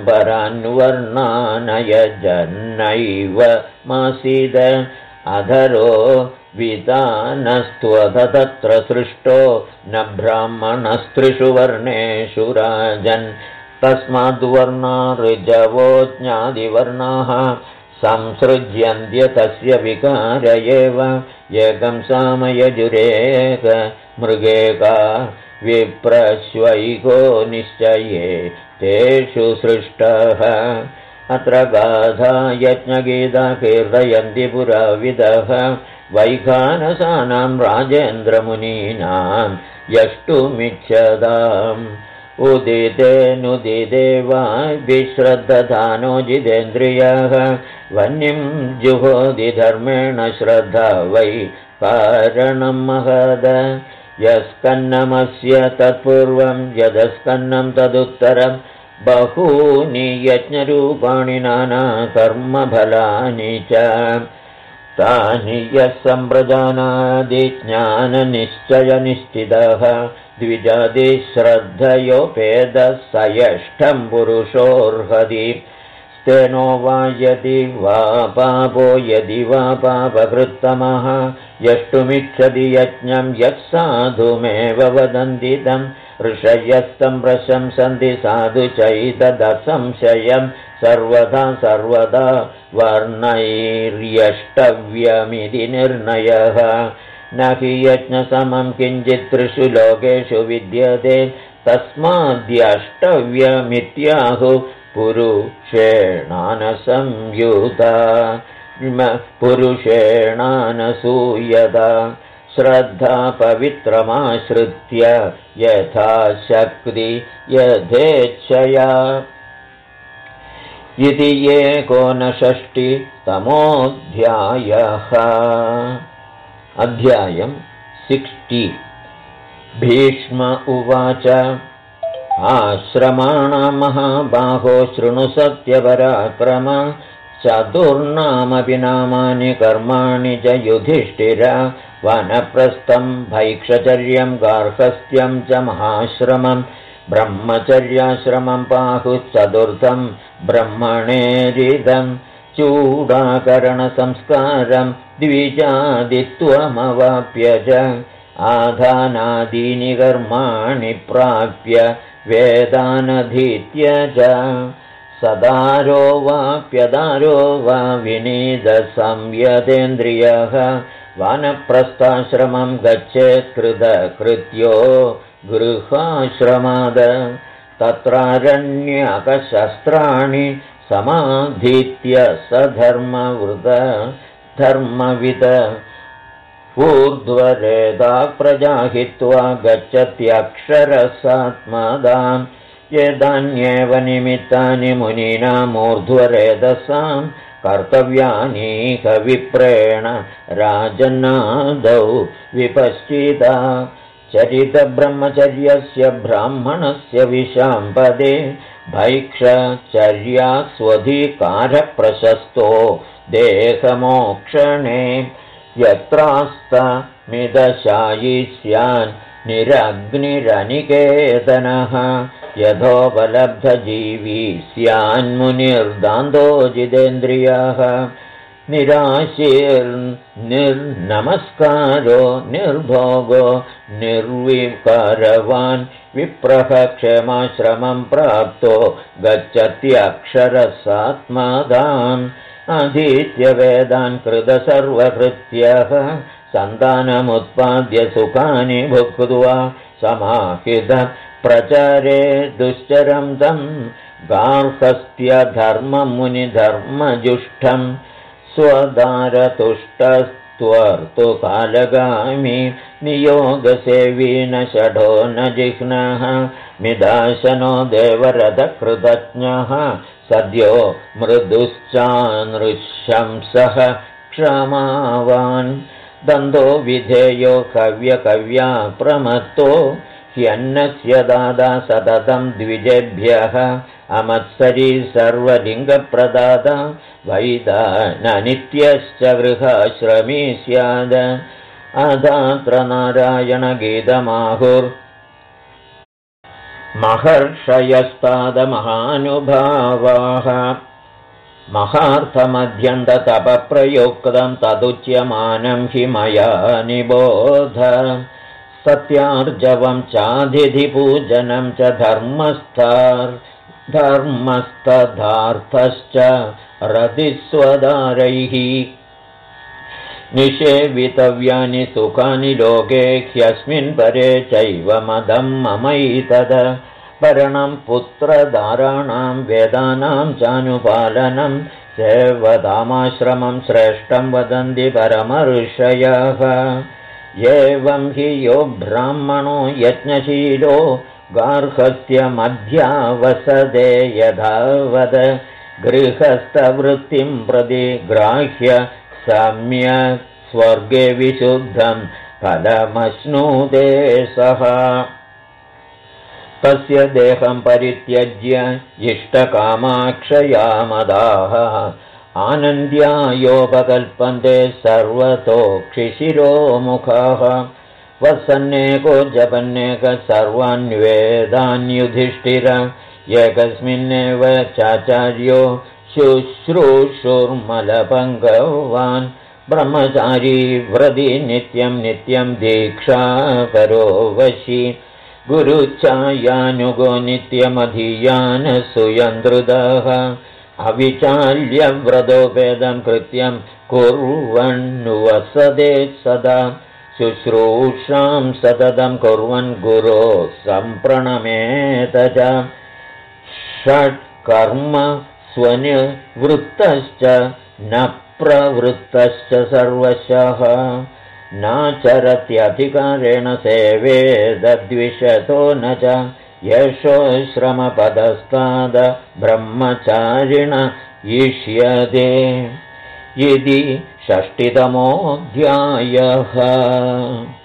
परान्वर्णानयजन्नैव मासीद अधरो वितानस्त्वथ तत्र सृष्टो न ब्राह्मणस्त्रिषु वर्णेषु राजन् तस्माद्वर्णा ऋजवो ज्ञादिवर्णाः संसृज्यन्त्य तस्य विकार एव एकं सामयजुरेक मृगेका विप्रश्वैको निश्चये तेषु सृष्टः अत्र गाथा यज्ञगीता कीर्तयन्ति पुराविदः वैखानसानां राजेन्द्रमुनीनां यष्टुमिच्छताम् उदितेनुदिते वा विश्रद्धधानो जितेन्द्रियः वह्निं जुहोति धर्मेण श्रद्धा वै कारणं महद यस्कन्नमस्य तत्पूर्वं यदस्कन्नं तदुत्तरं बहूनि यज्ञरूपाणि नानाकर्मफलानि च तानि यः सम्प्रजानादि ज्ञाननिश्चयनिश्चितः द्विजातिश्रद्धयोपेदः स यष्ठं पुरुषोऽर्हति स्तेनो वा यदि वा पापो यदि वा पापकृत्तमः यष्टुमिच्छति यज्ञं यः साधुमेव वदन्ति तं ऋषयस्तं प्रशंसन्ति साधु चैतदसंशयं सर्वदा वर्णैर्यष्टव्यमिति निर्णयः न हि यज्ञसमं किञ्चित् 3 लोकेषु विद्यते तस्माद्यष्टव्यमित्याहुः पुरुषेणानसूयता श्रद्धा पवित्रमाश्रित्य यथाशक्ति यथेच्छया इति 59तमोऽध्यायः अध्यायं 60 भीष्म उवाच आश्रमाणां महाबाहो शृणु सत्यपराक्रम चतुर्णामपि नामानि कर्माणि च युधिष्ठिर वनप्रस्थं भैक्षचर्यं गार्हस्थ्यं च महाश्रमं ब्रह्मचर्याश्रमं पाहुश्चतुर्थं ब्रह्मणेरिदं चूडाकरणसंस्कारं द्विजादित्वमवाप्य च आधानादीनि कर्माणि प्राप्य वेदानधीत्य च सदारो वाप्यदारो वा विनीतसंयतेन्द्रियः वानप्रस्थाश्रमं गच्छेत् कृतकृत्यो गृहाश्रमाद तत्रारण्यकशस्त्राणि समाधीत्य सधर्मवृत धर्मविद ऊर्ध्वरेदा प्रजाहित्वा गच्छत्यक्षरसात्मदां यदान्येव निमित्तानि मुनीनामूर्ध्वरेतसां कर्तव्यानीह विप्रेण राजन्नादौ विपश्चिता चरितब्रह्मचर्यस्य ब्राह्मणस्य विशाम्पदे भैक्षचर्यास्वधिकारप्रशस्तो देहमोक्षणे यत्रास्तमिदशायी स्यान् निरग्निरनिकेतनः यथोपलब्धजीवी स्यान्मुनिर्दान्तो जितेन्द्रियः निराशीर्निर्नमस्कारो निर्भोगो निर्विकारवान् विप्रः क्षेमाश्रमं प्राप्तो गच्छत्यक्षरसात्मदाम् अधीत्यवेदान् कृतसर्वकृत्यः सन्तानमुत्पाद्य सुखानि भुक्त्वा समाहित प्रचारे दुश्चरं तं गार्हस्थ्यधर्मं मुनिधर्मजुष्टं स्वदारतुष्टस्त्वर्तुकालगामी नियोगसेवी न षडो न जिह्नः मिदाशनो देवरथकृतज्ञः सद्यो मृदुश्चानृशंसः क्षमावान् दन्तो विधेयो कव्यकव्या प्रमत्तो ह्यन्नस्य दादा सततं द्विजेभ्यः अमत्सरी सर्वलिङ्गप्रदाता वैदाननित्यश्च गृहाश्रमी स्याद अदात्र नारायणगीतमाहुर्महर्षयस्तादमहानुभावाः महार्थमध्यन्ततपप्रयुक्तं तदुच्यमानं हि मया निबोध सत्यार्जवं चाधिधिपूजनं च धर्मस्तदार्थश्च रतिस्वदारैः निषेवितव्यानि सुखानि लोके ह्यस्मिन् परे चैव मदं ममैतद भरणं पुत्रदाराणां वेदानां चानुपालनं सेवतामाश्रमं श्रेष्ठं वदन्ति परमऋषयः एवं हि यो ब्राह्मणो यज्ञशीलो गार्हस्थ्यमध्यावसदे यथावद गृहस्थवृत्तिं प्रति ग्राह्य सम्यक् स्वर्गे विशुद्धं फलमश्नुते सः तस्य देहं परित्यज्य इष्टकामाक्षयामदाः आनन्द्यायोपकल्पन्ते सर्वतोक्षिशिरोमुखाः वसन्नेको जपन्नेक सर्वान्वेदान्युधिष्ठिर एकस्मिन्नेव चाचार्यो शुश्रूषुर्मलपङ्गवान् ब्रह्मचारी व्रति नित्यं नित्यं दीक्षापरो वशी गुरुच्छायानुगो नित्यमधीयानसुयन्द्रुदः अविचाल्यव्रतोपेदं कृत्यं कुर्वन्नुवसदे सदा शुश्रूषां सततं कुर्वन् गुरो सम्प्रणमेत च षट्कर्म स्वनिवृत्तश्च न प्रवृत्तश्च सर्वशः नाचरत्यधिकारेण सेवेदद्विषतो न च यशो श्रमपदस्ताद ब्रह्मचारिण इष्यते इति 6तमोऽध्यायः।